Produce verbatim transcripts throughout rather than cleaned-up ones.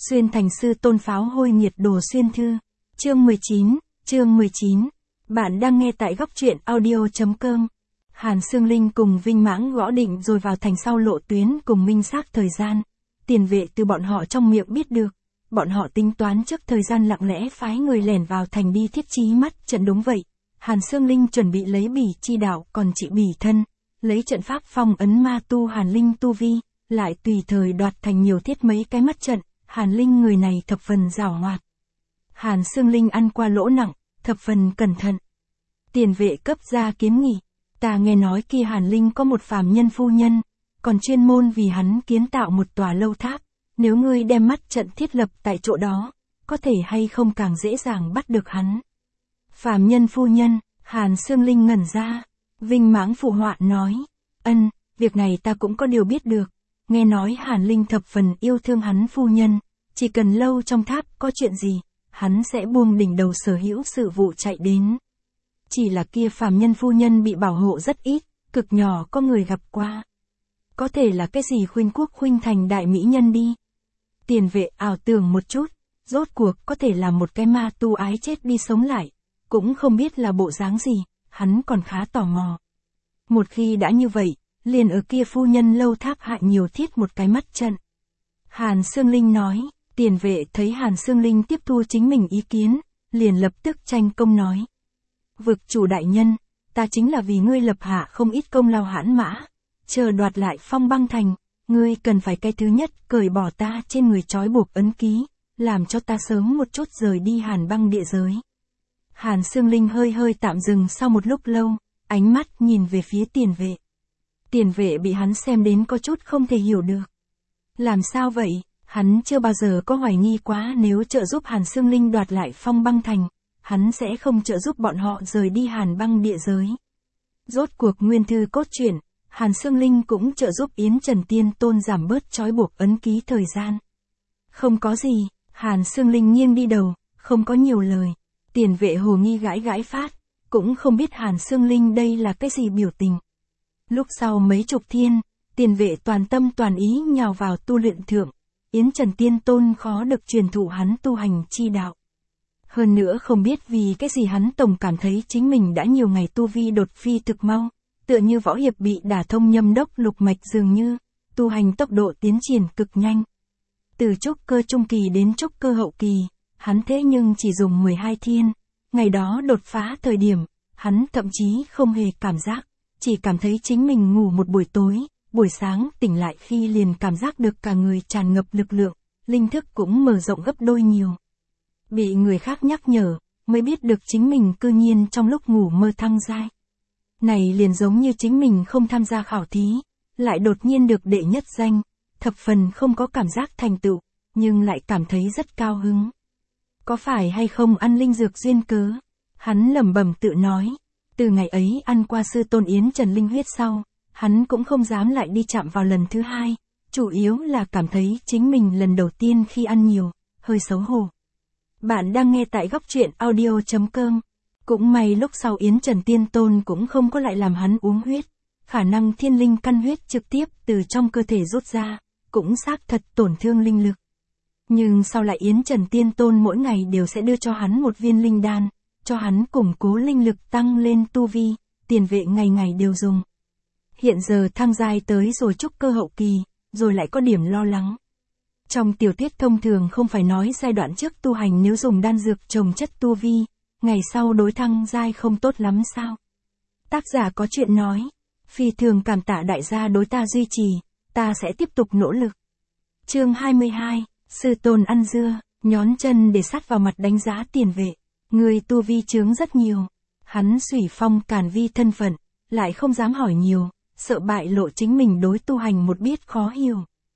Xuyên thành sư tôn pháo hôi nghiệt đồ xuyên thư. Chương mười chín, chương mười chín. Bạn đang nghe tại góc truyện audio.com. Hàn Sương Linh cùng Vinh Mãng gõ định rồi vào thành sau lộ tuyến cùng minh xác thời gian. Tiền vệ từ bọn họ trong miệng biết được. Bọn họ tính toán trước thời gian lặng lẽ phái người lẻn vào thành đi thiết trí mắt trận đúng vậy. Hàn Sương Linh chuẩn bị lấy bỉ chi đạo còn chị bỉ thân. Lấy trận pháp phong ấn ma tu Hàn Linh tu vi, lại tùy thời đoạt thành nhiều thiết mấy cái mắt trận. Hàn Linh người này thập phần giảo hoạt. Hàn Sương Linh ăn qua lỗ nặng, thập phần cẩn thận. Tiền vệ cấp ra kiến nghị. Ta nghe nói kia Hàn Linh có một phàm nhân phu nhân, còn chuyên môn vì hắn kiến tạo một tòa lâu tháp. Nếu ngươi đem mắt trận thiết lập tại chỗ đó, có thể hay không càng dễ dàng bắt được hắn. Phàm nhân phu nhân, Hàn Sương Linh ngẩn ra. Vinh Mãng phụ họa nói. Ân, việc này ta cũng có điều biết được. Nghe nói Hàn Linh thập phần yêu thương hắn phu nhân, chỉ cần lâu trong tháp có chuyện gì, hắn sẽ buông đỉnh đầu sở hữu sự vụ chạy đến. Chỉ là kia phàm nhân phu nhân bị bảo hộ rất ít, cực nhỏ có người gặp qua. Có thể là cái gì khuynh quốc khuynh thành đại mỹ nhân đi. Tiền vệ ảo tưởng một chút, rốt cuộc có thể là một cái ma tu ái chết đi sống lại, cũng không biết là bộ dáng gì, hắn còn khá tò mò. Một khi đã như vậy, liền ở kia phu nhân lâu tháp hại nhiều thiết một cái mắt trận. Hàn Sương Linh nói, tiền vệ thấy Hàn Sương Linh tiếp thu chính mình ý kiến, liền lập tức tranh công nói. Vực chủ đại nhân, ta chính là vì ngươi lập hạ không ít công lao hãn mã, chờ đoạt lại Phong Băng Thành, ngươi cần phải cái thứ nhất cởi bỏ ta trên người trói buộc ấn ký, làm cho ta sớm một chút rời đi Hàn băng địa giới. Hàn Sương Linh hơi hơi tạm dừng sau một lúc lâu, ánh mắt nhìn về phía tiền vệ. Tiền vệ bị hắn xem đến có chút không thể hiểu được. Làm sao vậy, hắn chưa bao giờ có hoài nghi quá nếu trợ giúp Hàn Sương Linh đoạt lại Phong Băng Thành, hắn sẽ không trợ giúp bọn họ rời đi Hàn băng địa giới. Rốt cuộc nguyên thư cốt truyện, Hàn Sương Linh cũng trợ giúp Yến Trần Tiên Tôn giảm bớt trói buộc ấn ký thời gian. Không có gì, Hàn Sương Linh nghiêng đi đầu, không có nhiều lời. Tiền vệ hồ nghi gãi gãi phát, cũng không biết Hàn Sương Linh đây là cái gì biểu tình. Lúc sau mấy chục thiên, tiền vệ toàn tâm toàn ý nhào vào tu luyện thượng, Yến Trần Tiên Tôn khó được truyền thụ hắn tu hành chi đạo. Hơn nữa không biết vì cái gì hắn tổng cảm thấy chính mình đã nhiều ngày tu vi đột phi thực mau, tựa như võ hiệp bị đả thông nhâm đốc lục mạch dường như, tu hành tốc độ tiến triển cực nhanh. Từ trúc cơ trung kỳ đến trúc cơ hậu kỳ, hắn thế nhưng chỉ dùng mười hai thiên, ngày đó đột phá thời điểm, hắn thậm chí không hề cảm giác. Chỉ cảm thấy chính mình ngủ một buổi tối, buổi sáng tỉnh lại khi liền cảm giác được cả người tràn ngập lực lượng, linh thức cũng mở rộng gấp đôi nhiều. Bị người khác nhắc nhở, mới biết được chính mình cư nhiên trong lúc ngủ mơ thăng giai. Này liền giống như chính mình không tham gia khảo thí, lại đột nhiên được đệ nhất danh, thập phần không có cảm giác thành tựu, nhưng lại cảm thấy rất cao hứng. Có phải hay không ăn linh dược duyên cớ? Hắn lẩm bẩm tự nói. Từ ngày ấy ăn qua sư tôn Yến Trần Linh huyết sau, hắn cũng không dám lại đi chạm vào lần thứ hai, chủ yếu là cảm thấy chính mình lần đầu tiên khi ăn nhiều, hơi xấu hổ. Bạn đang nghe tại góc truyện audio.com. Cũng may lúc sau Yến Trần Tiên Tôn cũng không có lại làm hắn uống huyết, khả năng thiên linh căn huyết trực tiếp từ trong cơ thể rút ra, cũng xác thật tổn thương linh lực. Nhưng sau lại Yến Trần Tiên Tôn mỗi ngày đều sẽ đưa cho hắn một viên linh đan, cho hắn củng cố linh lực tăng lên tu vi, tiền vệ ngày ngày đều dùng. Hiện giờ thăng giai tới rồi trúc cơ hậu kỳ, rồi lại có điểm lo lắng. Trong tiểu thuyết thông thường không phải nói giai đoạn trước tu hành nếu dùng đan dược trồng chất tu vi, ngày sau đối thăng giai không tốt lắm sao? Tác giả có chuyện nói, phi thường cảm tạ đại gia đối ta duy trì, ta sẽ tiếp tục nỗ lực. Chương hai mươi hai, sư tôn ăn dưa, nhón chân để sát vào mặt đánh giá tiền vệ. Người tu vi chướng rất nhiều, hắn Xủy Phong càn vi thân phận, lại không dám hỏi nhiều, sợ bại lộ chính mình đối tu hành một biết khó hiểu.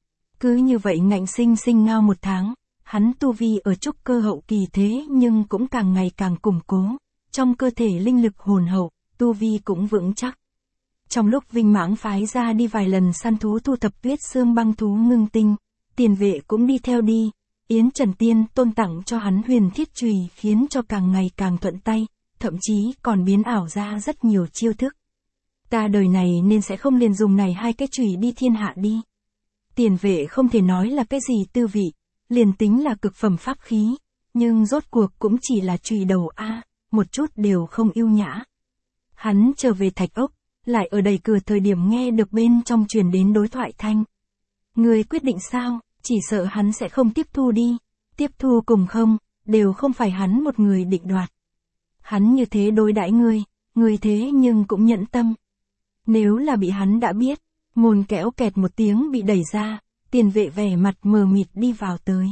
Cứ như vậy ngạnh sinh sinh ngao một tháng, hắn tu vi ở trúc cơ hậu kỳ thế nhưng cũng càng ngày càng củng cố, trong cơ thể linh lực hồn hậu, tu vi cũng vững chắc. Trong lúc Vinh Mãng phái ra đi vài lần săn thú thu thập tuyết xương băng thú ngưng tinh, tiền vệ cũng đi theo đi. Yến Trần Tiên Tôn tặng cho hắn huyền thiết chùy khiến cho càng ngày càng thuận tay, thậm chí còn biến ảo ra rất nhiều chiêu thức. Ta đời này nên sẽ không liền dùng này hai cái chùy đi thiên hạ đi. Tiền vệ không thể nói là cái gì tư vị, liền tính là cực phẩm pháp khí, nhưng rốt cuộc cũng chỉ là chùy đầu a, một chút đều không yêu nhã. Hắn trở về thạch ốc, lại ở đẩy cửa thời điểm nghe được bên trong truyền đến đối thoại thanh. Người quyết định sao, chỉ sợ hắn sẽ không tiếp thu đi, tiếp thu cùng không, đều không phải hắn một người định đoạt. Hắn như thế đối đãi ngươi, ngươi thế nhưng cũng nhẫn tâm. Nếu là bị hắn đã biết, môn kéo kẹt một tiếng bị đẩy ra, tiền vệ vẻ mặt mờ mịt đi vào tới.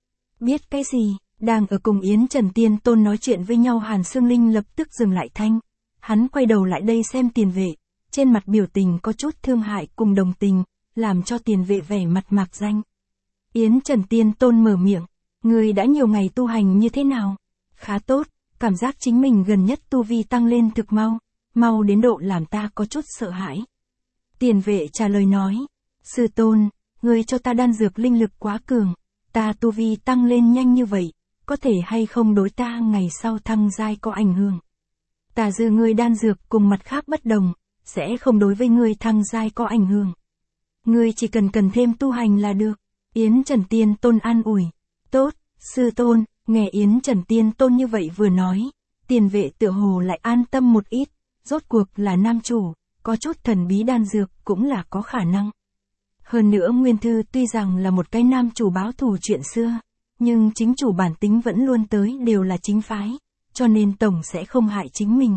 Biết cái gì, đang ở cùng Yến Trần Tiên Tôn nói chuyện với nhau Hàn Sương Linh lập tức dừng lại thanh. Hắn quay đầu lại đây xem tiền vệ, trên mặt biểu tình có chút thương hại cùng đồng tình, làm cho tiền vệ vẻ mặt mạc danh. Yến Trần Tiên Tôn mở miệng, người đã nhiều ngày tu hành như thế nào? Khá tốt, cảm giác chính mình gần nhất tu vi tăng lên thực mau, mau đến độ làm ta có chút sợ hãi. Tiền vệ trả lời nói, sư tôn, người cho ta đan dược linh lực quá cường, ta tu vi tăng lên nhanh như vậy, có thể hay không đối ta ngày sau thăng giai có ảnh hưởng. Ta dư ngươi đan dược cùng mặt khác bất đồng, sẽ không đối với ngươi thăng giai có ảnh hưởng. Ngươi chỉ cần cần thêm tu hành là được. Yến Trần Tiên Tôn an ủi. Tốt, sư tôn, nghe Yến Trần Tiên Tôn như vậy vừa nói, tiền vệ tựa hồ lại an tâm một ít, rốt cuộc là nam chủ, có chút thần bí đan dược cũng là có khả năng. Hơn nữa Nguyên Thư tuy rằng là một cái nam chủ báo thù chuyện xưa, nhưng chính chủ bản tính vẫn luôn tới đều là chính phái, cho nên tổng sẽ không hại chính mình.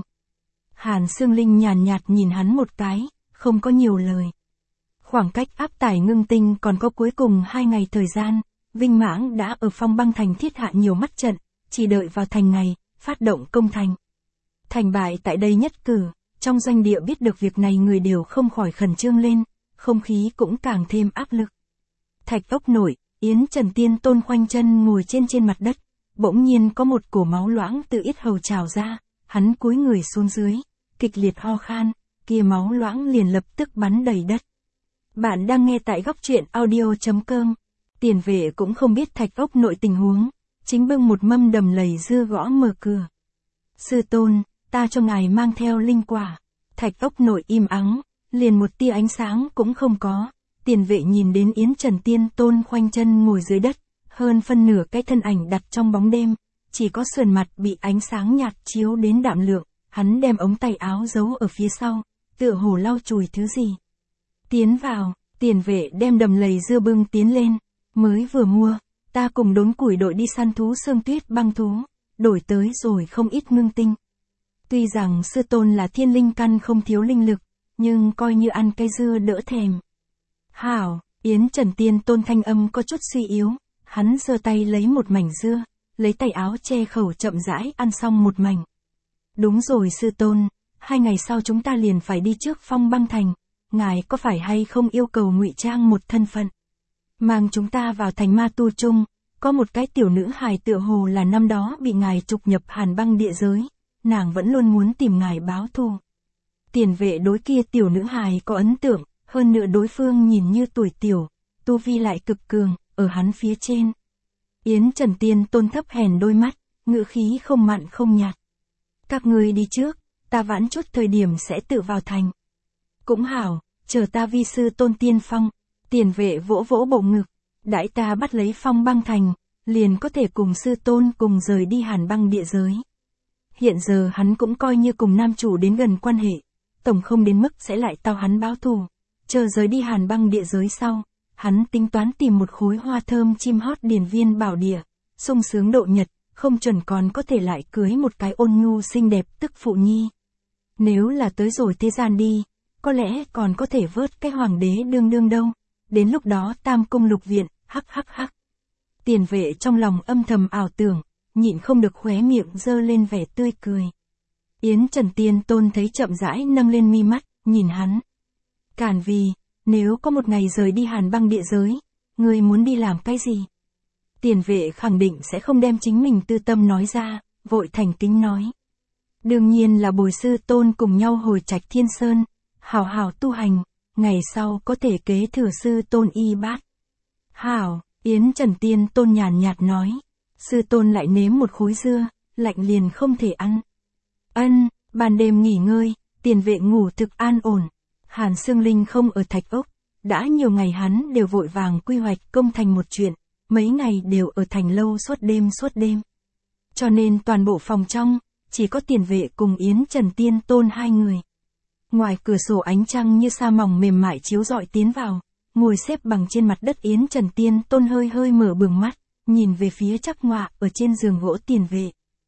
Hàn Sương Linh nhàn nhạt nhìn hắn một cái, không có nhiều lời. Khoảng cách áp tải ngưng tinh còn có cuối cùng hai ngày thời gian, Vinh Mãng đã ở Phong Băng Thành thiết hạ nhiều mắt trận, chỉ đợi vào thành ngày, phát động công thành. Thành bại tại đây nhất cử, trong doanh địa biết được việc này người đều không khỏi khẩn trương lên, không khí cũng càng thêm áp lực. Thạch ốc nội, Yến Trần Tiên Tôn khoanh chân ngồi trên trên mặt đất, bỗng nhiên có một cổ máu loãng từ yết hầu trào ra, hắn cúi người xuống dưới, kịch liệt ho khan, kia máu loãng liền lập tức bắn đầy đất. Bạn đang nghe tại góc truyện audio chấm com. Tiền vệ cũng không biết thạch ốc nội tình huống, chính bưng một mâm đầm lầy dưa gõ mở cửa. Sư tôn, ta cho ngài mang theo linh quả. Thạch ốc nội im ắng, liền một tia ánh sáng cũng không có. Tiền vệ nhìn đến Yến Trần Tiên Tôn khoanh chân ngồi dưới đất, hơn phân nửa cái thân ảnh đặt trong bóng đêm, chỉ có sườn mặt bị ánh sáng nhạt chiếu đến đạm lượng, hắn đem ống tay áo giấu ở phía sau, tựa hồ lau chùi thứ gì. Tiến vào, tiền vệ đem đầm lầy dưa bưng tiến lên, mới vừa mua, ta cùng đốn củi đội đi săn thú sương tuyết băng thú, đổi tới rồi không ít ngưng tinh. Tuy rằng sư tôn là thiên linh căn không thiếu linh lực, nhưng coi như ăn cây dưa đỡ thèm. Hảo, Yến Trần Tiên Tôn thanh âm có chút suy yếu, hắn giơ tay lấy một mảnh dưa, lấy tay áo che khẩu chậm rãi ăn xong một mảnh. Đúng rồi sư tôn, hai ngày sau chúng ta liền phải đi trước Phong Băng Thành, ngài có phải hay không yêu cầu ngụy trang một thân phận? Mang chúng ta vào thành ma tu chung, có một cái tiểu nữ hài tựa hồ là năm đó bị ngài trục nhập Hàn Băng địa giới, nàng vẫn luôn muốn tìm ngài báo thù. Tiền vệ đối kia tiểu nữ hài có ấn tượng, hơn nữa đối phương nhìn như tuổi tiểu, tu vi lại cực cường, ở hắn phía trên. Yến Trần Tiên Tôn thấp hèn đôi mắt, ngữ khí không mặn không nhạt. Các ngươi đi trước, ta vãn chút thời điểm sẽ tự vào thành. Cũng hảo, chờ ta vi sư tôn tiên phong, tiền vệ vỗ vỗ bộ ngực, đãi ta bắt lấy Phong Băng Thành, liền có thể cùng sư tôn cùng rời đi Hàn Băng địa giới. Hiện giờ hắn cũng coi như cùng nam chủ đến gần quan hệ, tổng không đến mức sẽ lại tao hắn báo thù, chờ rời đi Hàn Băng địa giới sau, hắn tính toán tìm một khối hoa thơm chim hót điền viên bảo địa, sung sướng độ nhật, không chuẩn còn có thể lại cưới một cái ôn nhu xinh đẹp tức phụ nhi. Nếu là tới rồi thế gian đi, có lẽ còn có thể vớt cái hoàng đế đương đương đâu, đến lúc đó tam cung lục viện, hắc hắc hắc. Tiền vệ trong lòng âm thầm ảo tưởng, nhịn không được khóe miệng dơ lên vẻ tươi cười. Yến Trần Tiên Tôn thấy chậm rãi nâng lên mi mắt, nhìn hắn. Cản vì, nếu có một ngày rời đi Hàn Băng địa giới, ngươi muốn đi làm cái gì? Tiền vệ khẳng định sẽ không đem chính mình tư tâm nói ra, vội thành kính nói. Đương nhiên là bồi sư tôn cùng nhau hồi trạch Thiên Sơn, hảo hảo tu hành, ngày sau có thể kế thừa sư tôn y bát. Hảo, Yến Trần Tiên Tôn nhàn nhạt nói. Sư tôn lại nếm một khối dưa, lạnh liền không thể ăn. Ân, ban đêm nghỉ ngơi, tiền vệ ngủ thực an ổn. Hàn Sương Linh không ở thạch ốc, đã nhiều ngày hắn đều vội vàng quy hoạch công thành một chuyện, mấy ngày đều ở thành lâu suốt đêm suốt đêm. Cho nên toàn bộ phòng trong, chỉ có Tiền Vệ cùng Yến Trần Tiên Tôn hai người. Ngoài cửa sổ ánh trăng như sa mỏng mềm mại chiếu rọi tiến vào, ngồi xếp bằng trên mặt đất Yến Trần Tiên Tôn hơi hơi mở bừng mắt, nhìn về phía Trắc Ngoạ ở trên giường gỗ Tiền Vệ.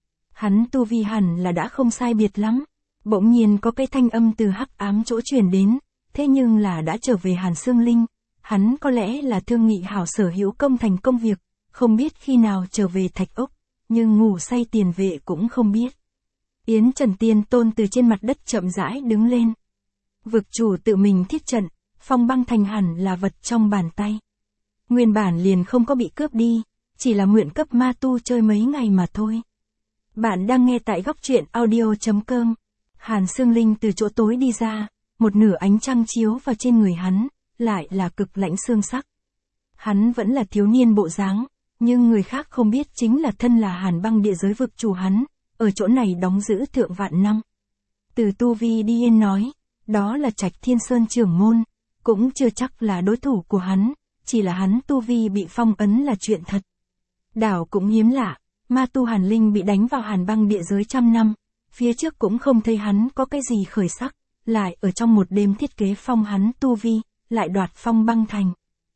Hắn tu vi hẳn là đã không sai biệt lắm. Bỗng nhiên có cái thanh âm từ hắc ám chỗ truyền đến, thế nhưng là đã trở về Hàn Sương Linh. Hắn có lẽ là thương nghị hảo sở hữu công thành công việc, không biết khi nào trở về Thạch Ốc, nhưng ngủ say Tiền Vệ cũng không biết. Yến Trần Tiên Tôn từ trên mặt đất chậm rãi đứng lên. Vực chủ tự mình thiết trận, Phong Băng Thành hẳn là vật trong bàn tay. Nguyên bản liền không có bị cướp đi, chỉ là mượn cấp ma tu chơi mấy ngày mà thôi. Bạn đang nghe tại góc truyện audio chấm com. Hàn Sương Linh từ chỗ tối đi ra, một nửa ánh trăng chiếu vào trên người hắn, lại là cực lãnh xương sắc. Hắn vẫn là thiếu niên bộ dáng, nhưng người khác không biết chính là thân là Hàn Băng địa giới vực chủ hắn, ở chỗ này đóng giữ thượng vạn năm. Từ tu vi đi yên nói, đó là Trạch Thiên Sơn trưởng môn, cũng chưa chắc là đối thủ của hắn, chỉ là hắn tu vi bị phong ấn là chuyện thật. Đảo cũng hiếm lạ, ma tu Hàn Linh bị đánh vào Hàn Băng địa giới trăm năm, phía trước cũng không thấy hắn có cái gì khởi sắc, lại ở trong một đêm thiết kế phong hắn tu vi, lại đoạt Phong Băng Thành.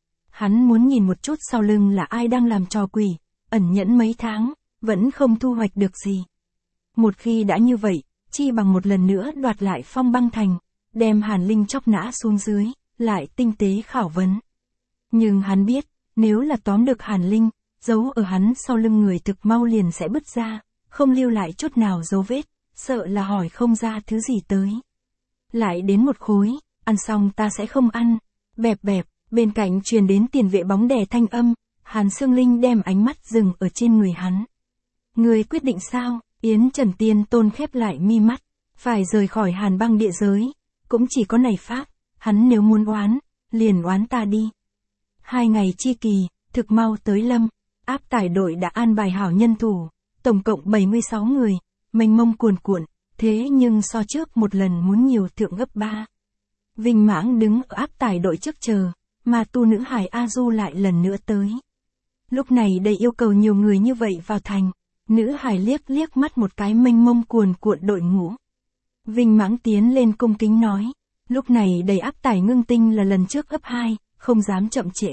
Hắn muốn nhìn một chút sau lưng là ai đang làm trò quỷ, ẩn nhẫn mấy tháng, vẫn không thu hoạch được gì. Một khi đã như vậy, chi bằng một lần nữa đoạt lại Phong Băng Thành, đem Hàn Linh chóc nã xuống dưới, lại tinh tế khảo vấn. Nhưng hắn biết, nếu là tóm được Hàn Linh, giấu ở hắn sau lưng người thực mau liền sẽ bứt ra, không lưu lại chút nào dấu vết, sợ là hỏi không ra thứ gì tới. Lại đến một khối, ăn xong ta sẽ không ăn. Bẹp bẹp, bên cạnh truyền đến Tiền Vệ bóng đè thanh âm, Hàn Sương Linh đem ánh mắt dừng ở trên người hắn. Người quyết định sao? Yến Trần Tiên Tôn khép lại mi mắt, phải rời khỏi Hàn Băng địa giới, cũng chỉ có này pháp, hắn nếu muốn oán, liền oán ta đi. Hai ngày chi kỳ, thực mau tới lâm, áp tải đội đã an bài hảo nhân thủ, tổng cộng bảy mươi sáu người, mênh mông cuồn cuộn, thế nhưng so trước một lần muốn nhiều thượng gấp ba. Vinh Mãng đứng ở áp tải đội trước chờ, mà tu nữ hải A Du lại lần nữa tới. Lúc này đây yêu cầu nhiều người như vậy vào thành, nữ hải liếc liếc mắt một cái mênh mông cuồn cuộn đội ngũ. Vinh Mãng tiến lên cung kính nói, lúc này đầy áp tải ngưng tinh là lần trước gấp hai, không dám chậm trễ.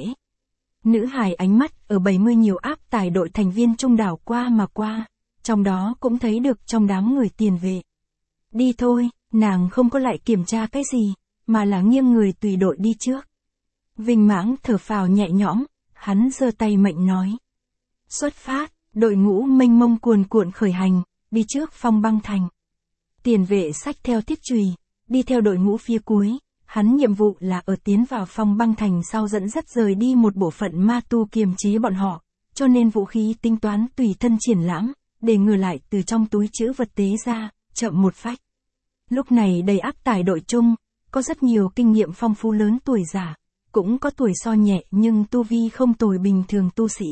Nữ hải ánh mắt ở bảy mươi nhiều áp tải đội thành viên trung đảo qua mà qua, trong đó cũng thấy được trong đám người Tiền Vệ. Đi thôi, nàng không có lại kiểm tra cái gì, mà là nghiêng người tùy đội đi trước. Vinh Mãng thở phào nhẹ nhõm, hắn giơ tay mệnh nói. Xuất phát, đội ngũ mênh mông cuồn cuộn khởi hành, đi trước Phong Băng Thành. Tiền Vệ xách theo thiết chùy, đi theo đội ngũ phía cuối, hắn nhiệm vụ là ở tiến vào Phong Băng Thành sau dẫn dắt rời đi một bộ phận ma tu kiềm chế bọn họ, cho nên vũ khí tính toán tùy thân triển lãm, để ngừa lại từ trong túi trữ vật tế ra, chậm một phách. Lúc này đầy áp tải đội chung, có rất nhiều kinh nghiệm phong phú lớn tuổi già, cũng có tuổi so nhẹ nhưng tu vi không tồi bình thường tu sĩ.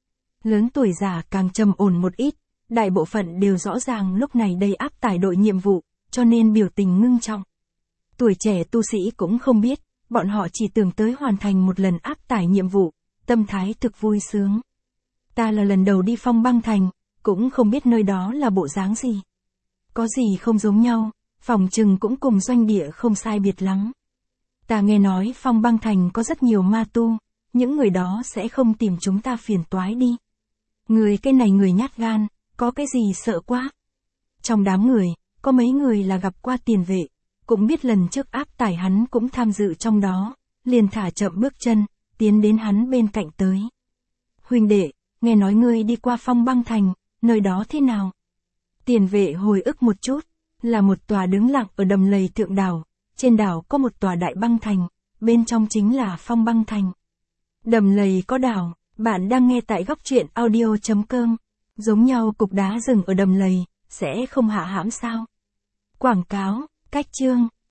Lớn tuổi già càng trầm ổn một ít, đại bộ phận đều rõ ràng lúc này đầy áp tải đội nhiệm vụ, cho nên biểu tình ngưng trọng. Tuổi trẻ tu sĩ cũng không biết, bọn họ chỉ tưởng tới hoàn thành một lần áp tải nhiệm vụ, tâm thái thực vui sướng. Ta là lần đầu đi Phong Băng Thành, cũng không biết nơi đó là bộ dáng gì. Có gì không giống nhau, phòng trừng cũng cùng doanh địa không sai biệt lắm. Ta nghe nói Phong Băng Thành có rất nhiều ma tu, những người đó sẽ không tìm chúng ta phiền toái đi. Người cái này người nhát gan, có cái gì sợ quá. Trong đám người, có mấy người là gặp qua Tiền Vệ, cũng biết lần trước áp tải hắn cũng tham dự trong đó, liền thả chậm bước chân, tiến đến hắn bên cạnh tới. Huynh đệ, nghe nói ngươi đi qua Phong Băng Thành, nơi đó thế nào? Tiền Vệ hồi ức một chút, là một tòa đứng lặng ở đầm lầy thượng đảo, trên đảo có một tòa đại băng thành, bên trong chính là Phong Băng Thành. Đầm lầy có đảo, bạn đang nghe tại góc truyện audio chấm com, giống nhau cục đá rừng ở đầm lầy, sẽ không hạ hãm sao? Quảng cáo, cách chương.